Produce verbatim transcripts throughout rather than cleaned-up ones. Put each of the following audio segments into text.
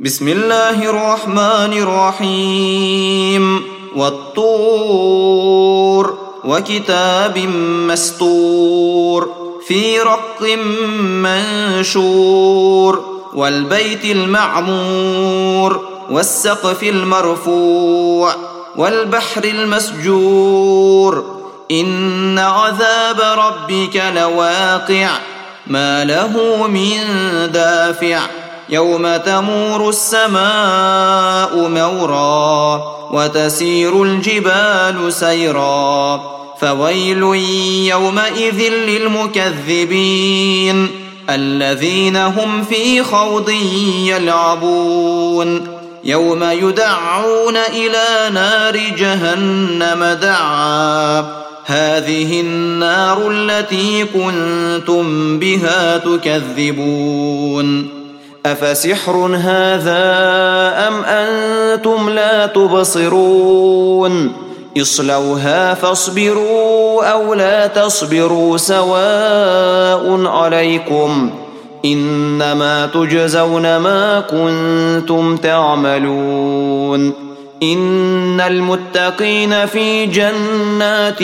بسم الله الرحمن الرحيم والطور وكتاب مسطور في رق منشور والبيت المعمور والسقف المرفوع والبحر المسجور إن عذاب ربك لواقع ما له من دافع يوم تمور السماء مورا وتسير الجبال سيرا فويل يومئذ للمكذبين الذين هم في خوض يلعبون يوم يدعون إلى نار جهنم دعا هذه النار التي كنتم بها تكذبون أفسحر هذا أم أنتم لا تبصرون اصلوها فاصبروا أو لا تصبروا سواء عليكم إنما تجزون ما كنتم تعملون إن المتقين في جنات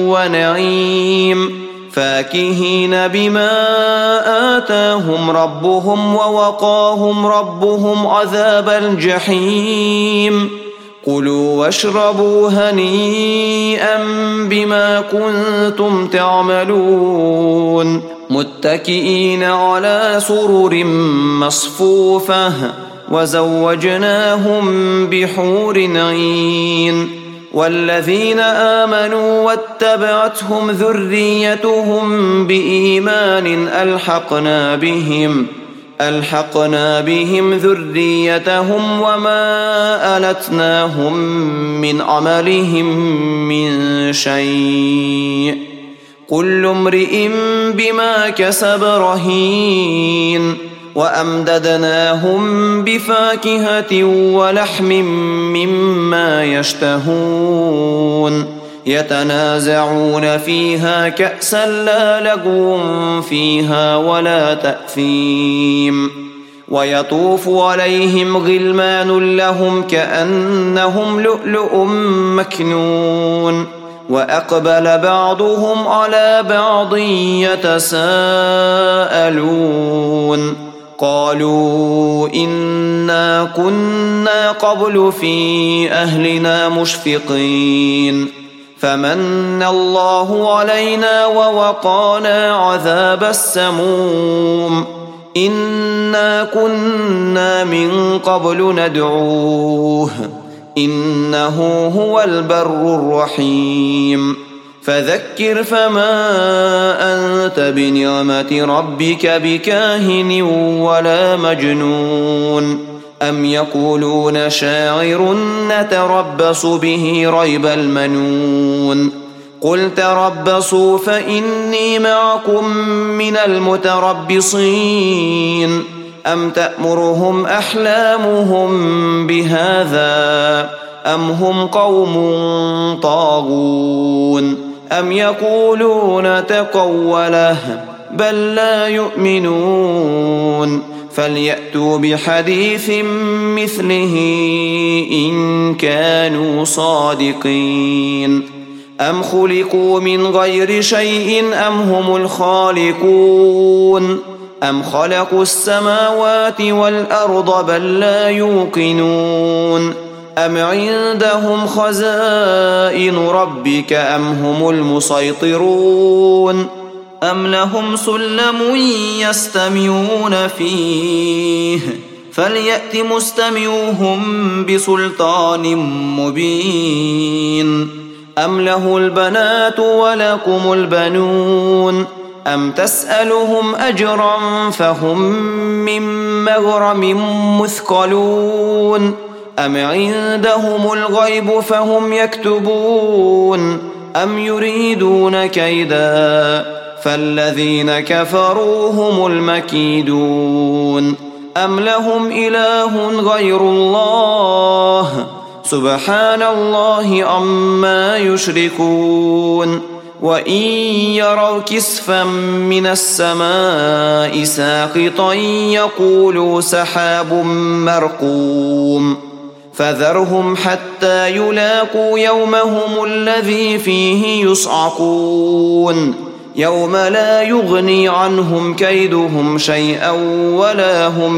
ونعيم فاكهين بما آتاهم ربهم ووقاهم ربهم عذاب الجحيم كلوا واشربوا هنيئا بما كنتم تعملون متكئين على سرر مصفوفة وزوجناهم بحور عين والذين آمنوا واتبعتهم ذريتهم بإيمان ألحقنا بهم ألحقنا بهم ذريتهم وما ألتناهم من عملهم من شيء كل امرئ بما كسب رهين وأمددناهم بفاكهة ولحم مما يشتهون يتنازعون فيها كأسا لا لغو فيها ولا تأثيم ويطوف عليهم غلمان لهم كأنهم لؤلؤ مكنون وأقبل بعضهم على بعض يتساءلون قالوا إنا كنا قبل في أهلنا مشفقين فمن الله علينا ووقانا عذاب السموم إنا كنا من قبل ندعوه إنه هو البر الرحيم فذكر فما أنت بنعمة ربك بكاهن ولا مجنون أم يقولون شاعر نتربص به ريب المنون قل تربصوا فإني معكم من المتربصين أم تأمرهم أحلامهم بهذا أم هم قوم طاغون أم يقولون تقوله بل لا يؤمنون فليأتوا بحديث مثله إن كانوا صادقين أم خلقوا من غير شيء أم هم الخالقون أم خلقوا السماوات والأرض بل لا يوقنون أم عندهم خزائن ربك أم هم المسيطرون أم لهم سلم يستمعون فيه فليأت مستمعوهم بسلطان مبين أم له البنات ولكم البنون أم تسألهم أجرا فهم من مغرم مثقلون أم عندهم الغيب فهم يكتبون أم يريدون كيدا فالذين كفروا هم المكيدون أم لهم إله غير الله سبحان الله عما يشركون وإن يروا كسفا من السماء ساقطا يقولوا سحاب مرقوم فذرهم حتى يلاقوا يومهم الذي فيه يصعقون يوم لا يغني عنهم كيدهم شيئا ولا هم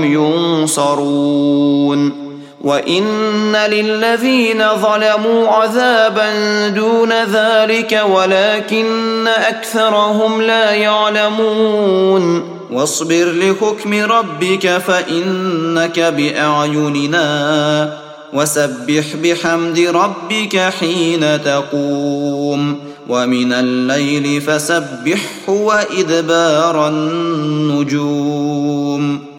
ينصرون وإن للذين ظلموا عذابا دون ذلك ولكن أكثرهم لا يعلمون واصبر لحكم ربك فإنك بأعيننا وسبح بحمد ربك حين تقوم ومن الليل فسبحه وإدبار النجوم